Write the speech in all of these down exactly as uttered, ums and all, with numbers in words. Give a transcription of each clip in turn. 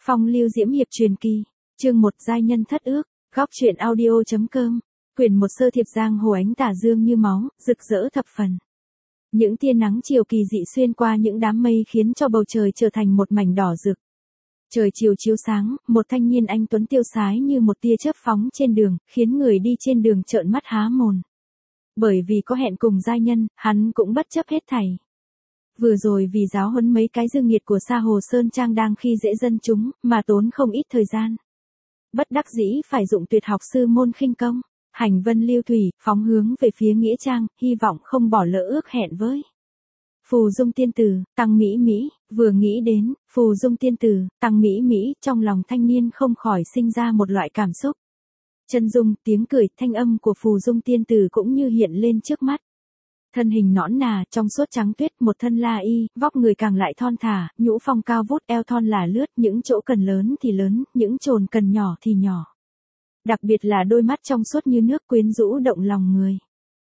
Phong lưu diễm hiệp truyền kỳ, chương một giai nhân thất ước, góc truyện audio chấm com, quyển một sơ thiệp giang hồ ánh tà dương như máu, rực rỡ thập phần. Những tia nắng chiều kỳ dị xuyên qua những đám mây khiến cho bầu trời trở thành một mảnh đỏ rực. Trời chiều chiếu sáng, một thanh niên anh tuấn tiêu sái như một tia chớp phóng trên đường, khiến người đi trên đường trợn mắt há mồm. Bởi vì có hẹn cùng giai nhân, hắn cũng bất chấp hết thảy. Vừa rồi vì giáo huấn mấy cái dương nghiệt của Sa Hồ Sơn Trang đang khi dễ dân chúng, mà tốn không ít thời gian. Bất đắc dĩ phải dụng tuyệt học sư môn khinh công, hành vân lưu thủy, phóng hướng về phía nghĩa trang, hy vọng không bỏ lỡ ước hẹn với Phù Dung tiên tử, Tăng Mỹ Mỹ. Vừa nghĩ đến Phù Dung tiên tử, Tăng Mỹ Mỹ, trong lòng thanh niên không khỏi sinh ra một loại cảm xúc. Chân dung, tiếng cười, thanh âm của Phù Dung tiên tử cũng như hiện lên trước mắt. Thân hình nõn nà, trong suốt trắng tuyết, một thân la y, vóc người càng lại thon thả, nhũ phong cao vút, eo thon là lướt, những chỗ cần lớn thì lớn, những chồn cần nhỏ thì nhỏ. Đặc biệt là đôi mắt trong suốt như nước quyến rũ động lòng người.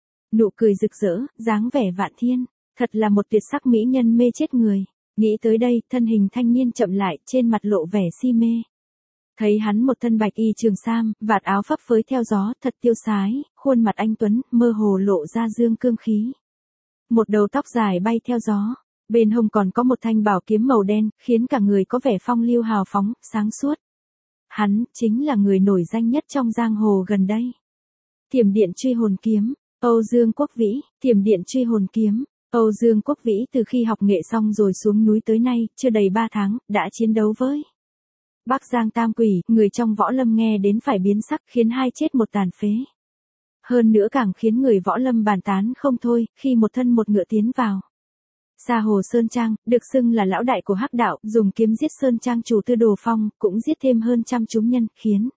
Nụ cười rực rỡ, dáng vẻ vạn thiên, thật là một tuyệt sắc mỹ nhân mê chết người. Nghĩ tới đây, thân hình thanh niên chậm lại, trên mặt lộ vẻ si mê. Thấy hắn một thân bạch y trường sam, vạt áo phấp phới theo gió, thật tiêu sái, khuôn mặt anh tuấn, mơ hồ lộ ra dương cương khí. Một đầu tóc dài bay theo gió, bên hông còn có một thanh bảo kiếm màu đen, khiến cả người có vẻ phong lưu hào phóng, sáng suốt. Hắn, chính là người nổi danh nhất trong giang hồ gần đây. Thiểm điện truy hồn kiếm, Âu Dương Quốc Vĩ. Thiểm điện truy hồn kiếm, Âu Dương Quốc Vĩ từ khi học nghệ xong rồi xuống núi tới nay, chưa đầy ba tháng, đã chiến đấu với Bắc Giang Tam Quỷ, người trong võ lâm nghe đến phải biến sắc, khiến hai chết một tàn phế. Hơn nữa càng khiến người võ lâm bàn tán không thôi, khi một thân một ngựa tiến vào Sa Hồ Sơn Trang, được xưng là lão đại của hắc đạo, dùng kiếm giết Sơn Trang chủ Tư Đồ Phong, cũng giết thêm hơn trăm chúng nhân, khiến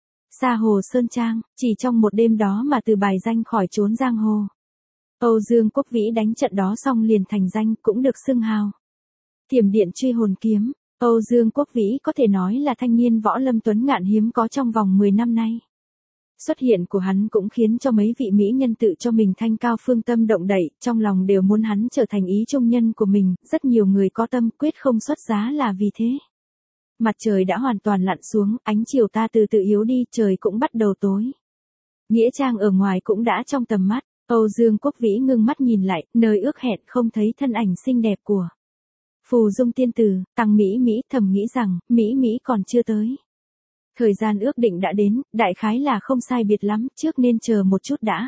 Sa Hồ Sơn Trang, chỉ trong một đêm đó mà từ bài danh khỏi trốn giang hồ. Âu Dương Quốc Vĩ đánh trận đó xong liền thành danh, cũng được xưng hào Thiểm điện truy hồn kiếm. Âu Dương Quốc Vĩ có thể nói là thanh niên võ lâm tuấn ngạn hiếm có trong vòng mười năm nay. Xuất hiện của hắn cũng khiến cho mấy vị mỹ nhân tự cho mình thanh cao phương tâm động đậy, trong lòng đều muốn hắn trở thành ý trung nhân của mình, rất nhiều người có tâm quyết không xuất giá là vì thế. Mặt trời đã hoàn toàn lặn xuống, ánh chiều ta từ từ yếu đi, trời cũng bắt đầu tối. Nghĩa trang ở ngoài cũng đã trong tầm mắt, Âu Dương Quốc Vĩ ngưng mắt nhìn lại, nơi ước hẹn không thấy thân ảnh xinh đẹp của Phù Dung tiên tử, Tăng Mỹ Mỹ, thầm nghĩ rằng, Mỹ Mỹ còn chưa tới. Thời gian ước định đã đến, đại khái là không sai biệt lắm, trước nên chờ một chút đã.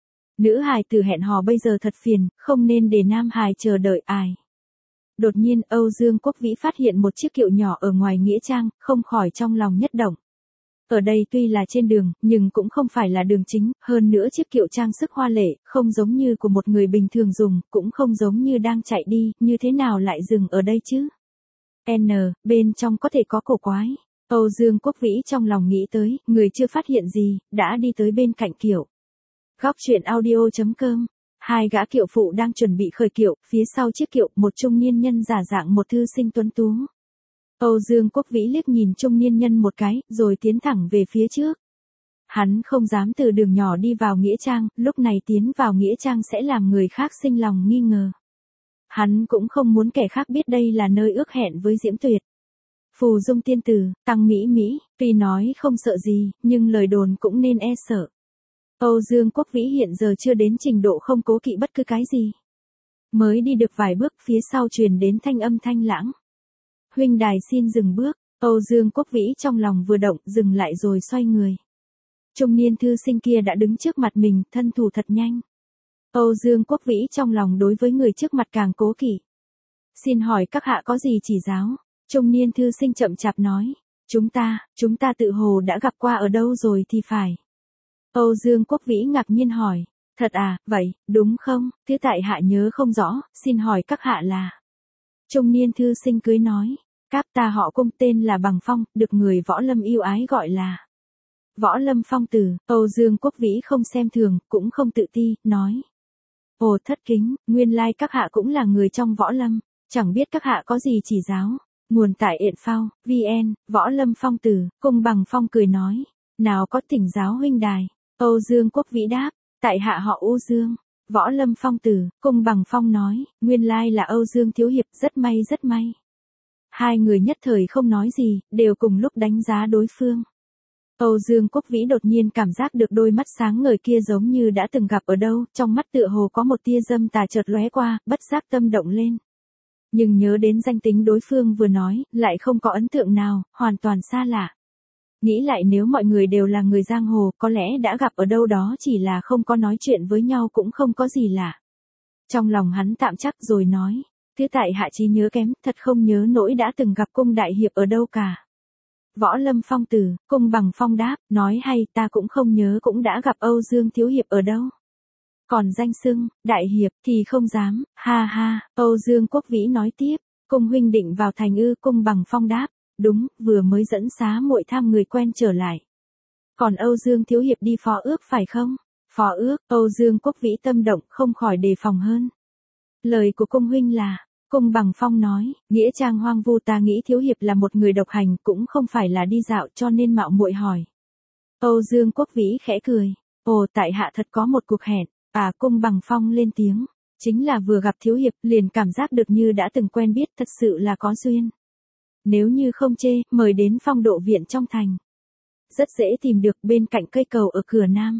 Nữ hài tử hẹn hò bây giờ thật phiền, không nên để nam hài chờ đợi ai. Đột nhiên, Âu Dương Quốc Vĩ phát hiện một chiếc kiệu nhỏ ở ngoài nghĩa trang, không khỏi trong lòng nhất động. Ở đây tuy là trên đường, nhưng cũng không phải là đường chính, hơn nữa chiếc kiệu trang sức hoa lệ, không giống như của một người bình thường dùng, cũng không giống như đang chạy đi, như thế nào lại dừng ở đây chứ? N, bên trong có thể có cổ quái. Âu Dương Quốc Vĩ trong lòng nghĩ tới, người chưa phát hiện gì, đã đi tới bên cạnh kiệu. Góc truyện audio chấm com, hai gã kiệu phụ đang chuẩn bị khởi kiệu, phía sau chiếc kiệu, một trung niên nhân giả dạng một thư sinh tuấn tú. Âu Dương Quốc Vĩ liếc nhìn trung niên nhân một cái, rồi tiến thẳng về phía trước. Hắn không dám từ đường nhỏ đi vào nghĩa trang, lúc này tiến vào nghĩa trang sẽ làm người khác sinh lòng nghi ngờ. Hắn cũng không muốn kẻ khác biết đây là nơi ước hẹn với Diễm Tuyệt. Phù Dung tiên tử, Tăng Mỹ Mỹ, tuy nói không sợ gì, nhưng lời đồn cũng nên e sợ. Âu Dương Quốc Vĩ hiện giờ chưa đến trình độ không cố kỵ bất cứ cái gì. Mới đi được vài bước, phía sau truyền đến thanh âm thanh lãng. Huynh đài xin dừng bước. Âu Dương Quốc Vĩ trong lòng vừa động, dừng lại rồi xoay người. Trung niên thư sinh kia đã đứng trước mặt mình, thân thủ thật nhanh. Âu Dương Quốc Vĩ trong lòng đối với người trước mặt càng cố kỵ. Xin hỏi các hạ có gì chỉ giáo? Trung niên thư sinh chậm chạp nói. Chúng ta, chúng ta tự hồ đã gặp qua ở đâu rồi thì phải. Âu Dương Quốc Vĩ ngạc nhiên hỏi. Thật à, vậy, đúng không? Thứ tại hạ nhớ không rõ, xin hỏi các hạ là... Trung niên thư sinh cưới nói. Cáp ta họ Cung, tên là Bằng Phong, được người võ lâm yêu ái gọi là Võ Lâm Phong Tử. Âu Dương Quốc Vĩ không xem thường, cũng không tự ti, nói. Ồ thất kính, nguyên lai các hạ cũng là người trong võ lâm, chẳng biết các hạ có gì chỉ giáo. Nguồn tại Yện Phao, vn, Võ Lâm Phong Tử. Cung Bằng Phong cười nói. Nào có thỉnh giáo huynh đài. Âu Dương Quốc Vĩ đáp. Tại hạ họ U Dương. Võ Lâm Phong Tử. Cung Bằng Phong nói. Nguyên lai là Âu Dương thiếu hiệp, rất may rất may. Hai người nhất thời không nói gì, đều cùng lúc đánh giá đối phương. Âu Dương Quốc Vĩ đột nhiên cảm giác được đôi mắt sáng ngời kia giống như đã từng gặp ở đâu, trong mắt tựa hồ có một tia dâm tà chợt lóe qua, bất giác tâm động lên. Nhưng nhớ đến danh tính đối phương vừa nói, lại không có ấn tượng nào, hoàn toàn xa lạ. Nghĩ lại nếu mọi người đều là người giang hồ, có lẽ đã gặp ở đâu đó, chỉ là không có nói chuyện với nhau cũng không có gì lạ. Trong lòng hắn tạm chắc rồi nói, thứ tại hạ trí nhớ kém, thật không nhớ nỗi đã từng gặp Cung đại hiệp ở đâu cả. Võ Lâm Phong Tử, Cung Bằng Phong đáp, nói hay, ta cũng không nhớ cũng đã gặp Âu Dương thiếu hiệp ở đâu. Còn danh xưng, đại hiệp, thì không dám, ha ha. Âu Dương Quốc Vĩ nói tiếp, Cung huynh định vào thành ư? Cung Bằng Phong đáp, đúng, vừa mới dẫn xá muội thăm người quen trở lại. Còn Âu Dương thiếu hiệp đi phó ước phải không? Phó ước, Âu Dương Quốc Vĩ tâm động, không khỏi đề phòng hơn. Lời của Cung huynh là, Cung Bằng Phong nói, nghĩa trang hoang vu, ta nghĩ thiếu hiệp là một người độc hành, cũng không phải là đi dạo, cho nên mạo muội hỏi. Âu Dương Quốc Vĩ khẽ cười, ồ, tại hạ thật có một cuộc hẹn. À, Cung Bằng Phong lên tiếng, chính là vừa gặp thiếu hiệp, liền cảm giác được như đã từng quen biết, thật sự là có duyên. Nếu như không chê, mời đến Phong Độ viện trong thành. Rất dễ tìm được, bên cạnh cây cầu ở cửa nam.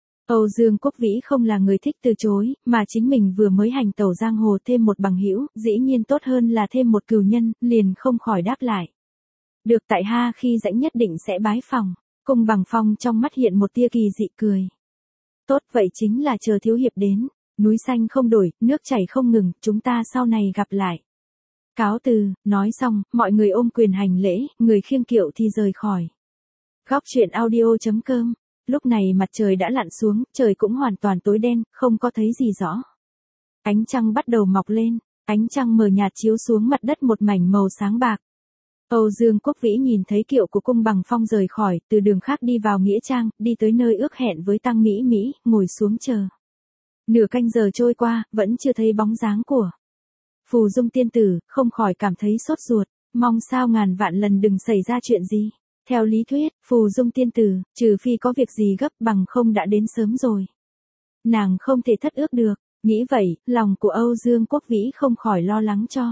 Âu Dương Quốc Vĩ không là người thích từ chối, mà chính mình vừa mới hành tẩu giang hồ, thêm một bằng hữu, dĩ nhiên tốt hơn là thêm một cừu nhân, liền không khỏi đáp lại. Được, tại ha, khi rảnh nhất định sẽ bái phòng. Cung Bằng Phong trong mắt hiện một tia kỳ dị cười. Tốt, vậy chính là chờ thiếu hiệp đến. Núi xanh không đổi, nước chảy không ngừng, chúng ta sau này gặp lại. Cáo từ, nói xong, mọi người ôm quyền hành lễ, người khiêng kiệu thì rời khỏi. Góc truyện audio.com. Lúc này mặt trời đã lặn xuống, trời cũng hoàn toàn tối đen, không có thấy gì rõ. Ánh trăng bắt đầu mọc lên, ánh trăng mờ nhạt chiếu xuống mặt đất một mảnh màu sáng bạc. Âu Dương Quốc Vĩ nhìn thấy kiệu của Cung Bằng Phong rời khỏi, từ đường khác đi vào nghĩa trang, đi tới nơi ước hẹn với Tăng Mỹ Mỹ, ngồi xuống chờ. Nửa canh giờ trôi qua, vẫn chưa thấy bóng dáng của Phù Dung tiên tử, không khỏi cảm thấy sốt ruột, mong sao ngàn vạn lần đừng xảy ra chuyện gì. Theo lý thuyết, Phù Dung tiên tử, trừ phi có việc gì gấp, bằng không đã đến sớm rồi. Nàng không thể thất ước được, nghĩ vậy, lòng của Âu Dương Quốc Vĩ không khỏi lo lắng cho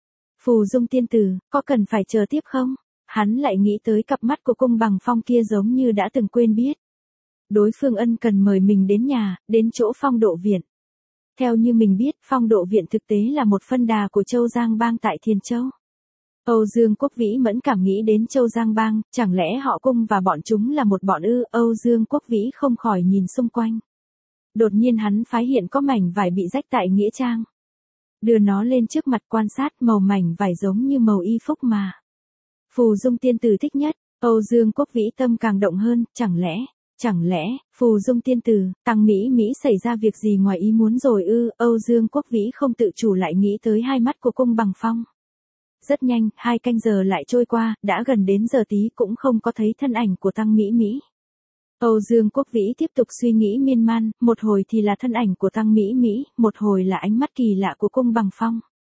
Phù Dung tiên tử, có cần phải chờ tiếp không? Hắn lại nghĩ tới cặp mắt của Cung Bằng Phong kia giống như đã từng quên biết. Đối phương ân cần mời mình đến nhà, đến chỗ Phong Độ viện. Theo như mình biết, Phong Độ viện thực tế là một phân đà của Châu Giang Bang tại Thiền Châu. Âu Dương Quốc Vĩ mẫn cảm nghĩ đến Châu Giang Bang, chẳng lẽ họ Cung và bọn chúng là một bọn ư? Âu Dương Quốc Vĩ không khỏi nhìn xung quanh. Đột nhiên hắn phát hiện có mảnh vải bị rách tại nghĩa trang. Đưa nó lên trước mặt quan sát, màu mảnh vải giống như màu y phúc mà Phù Dung tiên tử thích nhất. Âu Dương Quốc Vĩ tâm càng động hơn, chẳng lẽ, chẳng lẽ, Phù Dung tiên tử, Tăng Mỹ Mỹ xảy ra việc gì ngoài ý muốn rồi ư? Âu Dương Quốc Vĩ không tự chủ lại nghĩ tới hai mắt của Cung Bằng Phong. Rất nhanh, hai canh giờ lại trôi qua, đã gần đến giờ tí cũng không có thấy thân ảnh của Tăng Mỹ Mỹ. Âu Dương Quốc Vĩ tiếp tục suy nghĩ miên man, một hồi thì là thân ảnh của Tăng Mỹ Mỹ, một hồi là ánh mắt kỳ lạ của Cung Bằng Phong.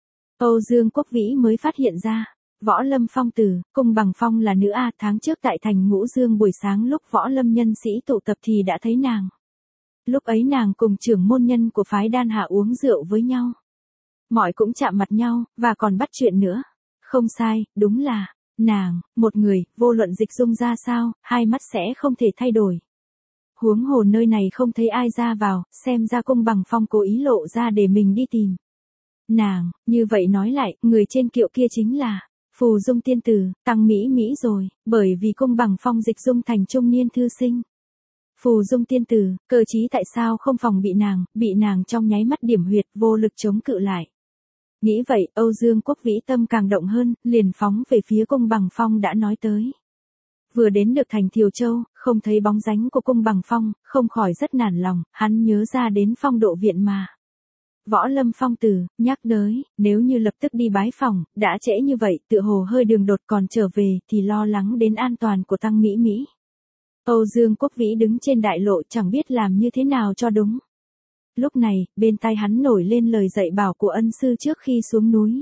Âu Dương Quốc Vĩ mới phát hiện ra, Võ Lâm Phong Tử, Cung Bằng Phong là nữ A. Tháng trước tại thành Ngũ Dương buổi sáng lúc Võ Lâm nhân sĩ tụ tập thì đã thấy nàng. Lúc ấy nàng cùng trưởng môn nhân của phái Đan Hạ uống rượu với nhau. Mọi cũng chạm mặt nhau, và còn bắt chuyện nữa. Không sai, đúng là nàng, một người, vô luận dịch dung ra sao, hai mắt sẽ không thể thay đổi. Huống hồ nơi này không thấy ai ra vào, xem ra Cung Bằng Phong cố ý lộ ra để mình đi tìm nàng. Như vậy nói lại, người trên kiệu kia chính là Phù Dung tiên tử, Tăng Mỹ Mỹ rồi, bởi vì Cung Bằng Phong dịch dung thành trung niên thư sinh. Phù Dung tiên tử, cơ chí tại sao không phòng bị nàng, bị nàng trong nháy mắt điểm huyệt, vô lực chống cự lại. Nghĩ vậy, Âu Dương Quốc Vĩ tâm càng động hơn, liền phóng về phía Cung Bằng Phong đã nói tới. Vừa đến được thành Thiều Châu, không thấy bóng dáng của Cung Bằng Phong, không khỏi rất nản lòng, hắn nhớ ra đến Phong Độ viện mà Võ Lâm Phong Tử, nhắc tới, nếu như lập tức đi bái phòng, đã trễ như vậy, tựa hồ hơi đường đột còn trở về, thì lo lắng đến an toàn của Tăng Mỹ Mỹ. Âu Dương Quốc Vĩ đứng trên đại lộ chẳng biết làm như thế nào cho đúng. Lúc này, bên tai hắn nổi lên lời dạy bảo của ân sư trước khi xuống núi.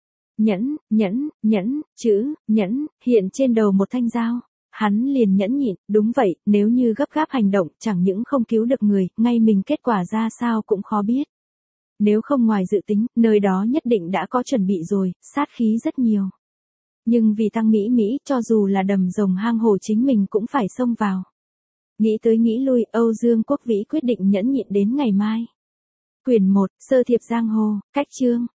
Nhẫn, nhẫn, nhẫn, chữ, nhẫn, hiện trên đầu một thanh dao. Hắn liền nhẫn nhịn, đúng vậy, nếu như gấp gáp hành động, chẳng những không cứu được người, ngay mình kết quả ra sao cũng khó biết. Nếu không ngoài dự tính, nơi đó nhất định đã có chuẩn bị rồi, sát khí rất nhiều. Nhưng vì Tăng Mỹ Mỹ, cho dù là đầm rồng hang hổ chính mình cũng phải xông vào. Nghĩ tới nghĩ lui, Âu Dương Quốc Vĩ quyết định nhẫn nhịn đến ngày mai. Quyển một, Sơ thiệp giang hồ, cách chương.